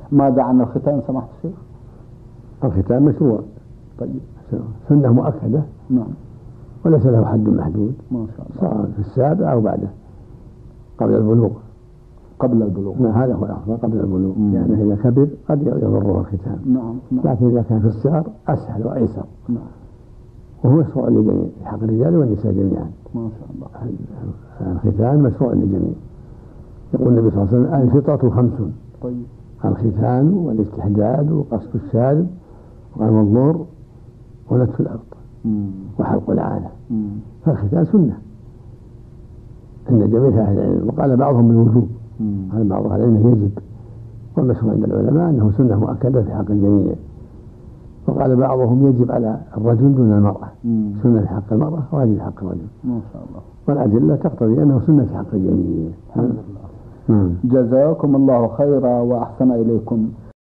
ماذا عن الختان سماحة الشيخ؟ الختان مشروع. طيب. سنة مؤكدة. نعم. وليس له حد محدود. ما شاء الله. سواء في السابع أو بعده قبل البلوغ. قبل البلوغ. هذا هو الأفضل قبل البلوغ، لأنه إذا كبر قد يضره الختان. نعم. لكن إذا كان في الصغر أسهل وأيسر. نعم. وهو مشروع للجميع في حق الرجال والنساء جميعا. ما شاء الله. الختان مشروع للجميع. يقول النبي صلى الله عليه وسلم: الفطرة 5. طيب. الختان والاستحداد وقصف الشارب وقلم الضر ونتف الأرض وحلق العانة. فالختان سنة عند جميع أهل العلم، وقال بعضهم بالوجوب، قال بعض أهل العلم يجب، والمشهور عند العلماء أنه سنة مؤكدة في حق الجميع. وقال بعضهم يجب على الرجل دون المرأة، سنة في حق المرأة واجب في حق الرجل. ما شاء الله. والأدلة تقتضي أنه سنة في حق الجميع. الحمد لله. جزاكم الله خيرا وأحسن إليكم.